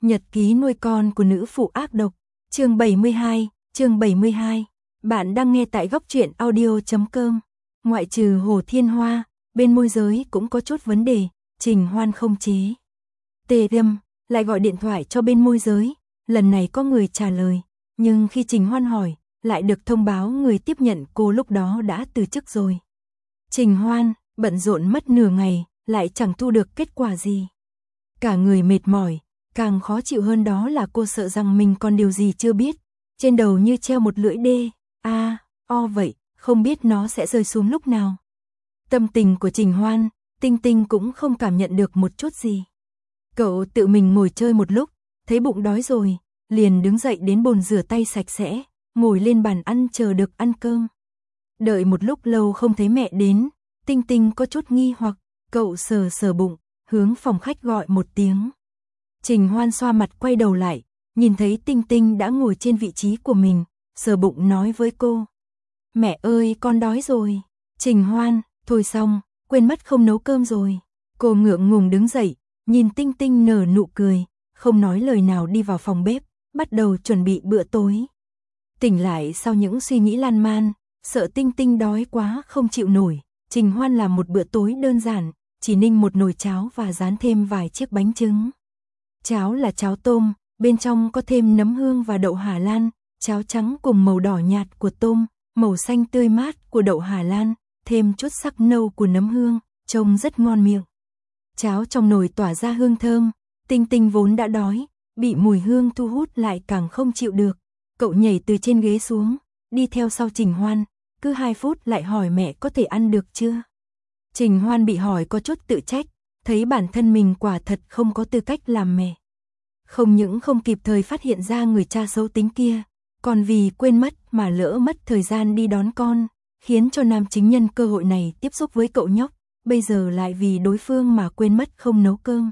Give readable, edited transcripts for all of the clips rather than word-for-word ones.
Nhật ký nuôi con của nữ phụ ác độc, chương 72. Bạn đang nghe tại góc truyện audio.com. Ngoại trừ Hồ Thiên Hoa, bên môi giới cũng có chút vấn đề, Trình Hoan không chế. Tề Lâm lại gọi điện thoại cho bên môi giới, lần này có người trả lời, nhưng khi Trình Hoan hỏi, lại được thông báo người tiếp nhận cô lúc đó đã từ chức rồi. Trình Hoan bận rộn mất nửa ngày, lại chẳng thu được kết quả gì. Cả người mệt mỏi, càng khó chịu hơn đó là cô sợ rằng mình còn điều gì chưa biết, trên đầu như treo một lưỡi đê, vậy, không biết nó sẽ rơi xuống lúc nào. Tâm tình của Trình Hoan, Tinh Tinh cũng không cảm nhận được một chút gì. Cậu tự mình ngồi chơi một lúc, thấy bụng đói rồi, liền đứng dậy đến bồn rửa tay sạch sẽ, ngồi lên bàn ăn chờ được ăn cơm. Đợi một lúc lâu không thấy mẹ đến, Tinh Tinh có chút nghi hoặc, cậu sờ sờ bụng, hướng phòng khách gọi một tiếng. Trình Hoan xoa mặt quay đầu lại, nhìn thấy Tinh Tinh đã ngồi trên vị trí của mình, sờ bụng nói với cô. Mẹ ơi, con đói rồi. Trình Hoan, thôi xong, quên mất không nấu cơm rồi. Cô ngượng ngùng đứng dậy, nhìn Tinh Tinh nở nụ cười, không nói lời nào đi vào phòng bếp, bắt đầu chuẩn bị bữa tối. Tỉnh lại sau những suy nghĩ lan man, sợ Tinh Tinh đói quá không chịu nổi, Trình Hoan làm một bữa tối đơn giản, chỉ ninh một nồi cháo và rán thêm vài chiếc bánh trứng. Cháo là cháo tôm, bên trong có thêm nấm hương và đậu Hà Lan, cháo trắng cùng màu đỏ nhạt của tôm, màu xanh tươi mát của đậu Hà Lan, thêm chút sắc nâu của nấm hương, trông rất ngon miệng. Cháo trong nồi tỏa ra hương thơm, Tinh Tinh vốn đã đói, bị mùi hương thu hút lại càng không chịu được. Cậu nhảy từ trên ghế xuống, đi theo sau Trình Hoan, cứ 2 phút lại hỏi mẹ có thể ăn được chưa. Trình Hoan bị hỏi có chút tự trách, thấy bản thân mình quả thật không có tư cách làm mẹ. Không những không kịp thời phát hiện ra người cha xấu tính kia, còn vì quên mất mà lỡ mất thời gian đi đón con, khiến cho nam chính nhân cơ hội này tiếp xúc với cậu nhóc, bây giờ lại vì đối phương mà quên mất không nấu cơm.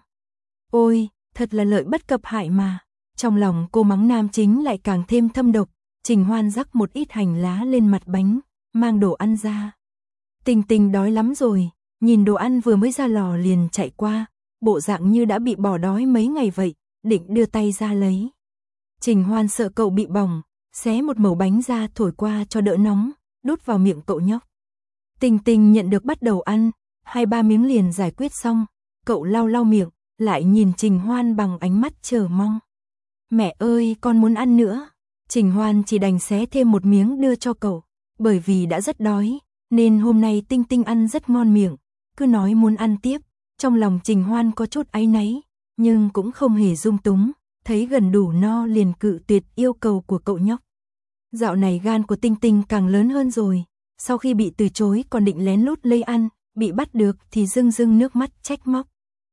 Ôi, thật là lợi bất cập hại mà. Trong lòng cô mắng nam chính lại càng thêm thâm độc. Trình Hoan rắc một ít hành lá lên mặt bánh, mang đồ ăn ra. Tinh Tinh đói lắm rồi, nhìn đồ ăn vừa mới ra lò liền chạy qua, bộ dạng như đã bị bỏ đói mấy ngày vậy, định đưa tay ra lấy. Trình Hoan sợ cậu bị bỏng, xé một mẩu bánh ra thổi qua cho đỡ nóng, đút vào miệng cậu nhóc. Tinh Tinh nhận được bắt đầu ăn, 2-3 miếng liền giải quyết xong, cậu lau lau miệng, lại nhìn Trình Hoan bằng ánh mắt chờ mong. Mẹ ơi, con muốn ăn nữa. Trình Hoan chỉ đành xé thêm một miếng đưa cho cậu, bởi vì đã rất đói, nên hôm nay Tinh Tinh ăn rất ngon miệng, cứ nói muốn ăn tiếp. Trong lòng Trình Hoan có chút áy náy, nhưng cũng không hề dung túng, thấy gần đủ no liền cự tuyệt yêu cầu của cậu nhóc. Dạo này gan của Tinh Tinh càng lớn hơn rồi, sau khi bị từ chối còn định lén lút lấy ăn, bị bắt được thì rưng rưng nước mắt trách móc.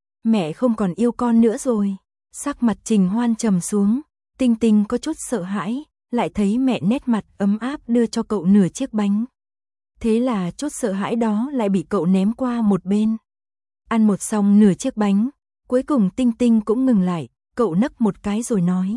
Mẹ không còn yêu con nữa rồi. Sắc mặt Trình Hoan trầm xuống, Tinh Tinh có chút sợ hãi, lại thấy mẹ nét mặt ấm áp đưa cho cậu nửa chiếc bánh. Thế là chút sợ hãi đó lại bị cậu ném qua một bên. Ăn một xong nửa chiếc bánh, cuối cùng Tinh Tinh cũng ngừng lại, cậu nấc một cái rồi nói.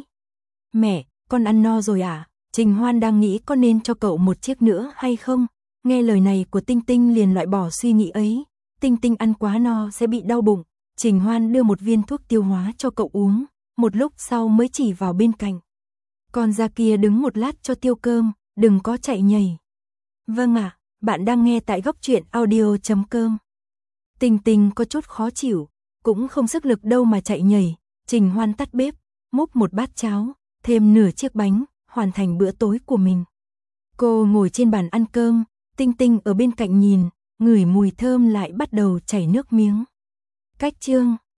Mẹ, con ăn no rồi à? Trình Hoan đang nghĩ có nên cho cậu một chiếc nữa hay không? Nghe lời này của Tinh Tinh liền loại bỏ suy nghĩ ấy, Tinh Tinh ăn quá no sẽ bị đau bụng. Trình Hoan đưa một viên thuốc tiêu hóa cho cậu uống, một lúc sau mới chỉ vào bên cạnh. Con ra kia đứng một lát cho tiêu cơm, đừng có chạy nhảy. Vâng ạ, bạn đang nghe tại góc truyện audio.com. Tinh Tinh có chút khó chịu, cũng không sức lực đâu mà chạy nhảy. Trình Hoan tắt bếp, múc một bát cháo, thêm nửa chiếc bánh, hoàn thành bữa tối của mình. Cô ngồi trên bàn ăn cơm, Tinh Tinh ở bên cạnh nhìn, ngửi mùi thơm lại bắt đầu chảy nước miếng. Cách chương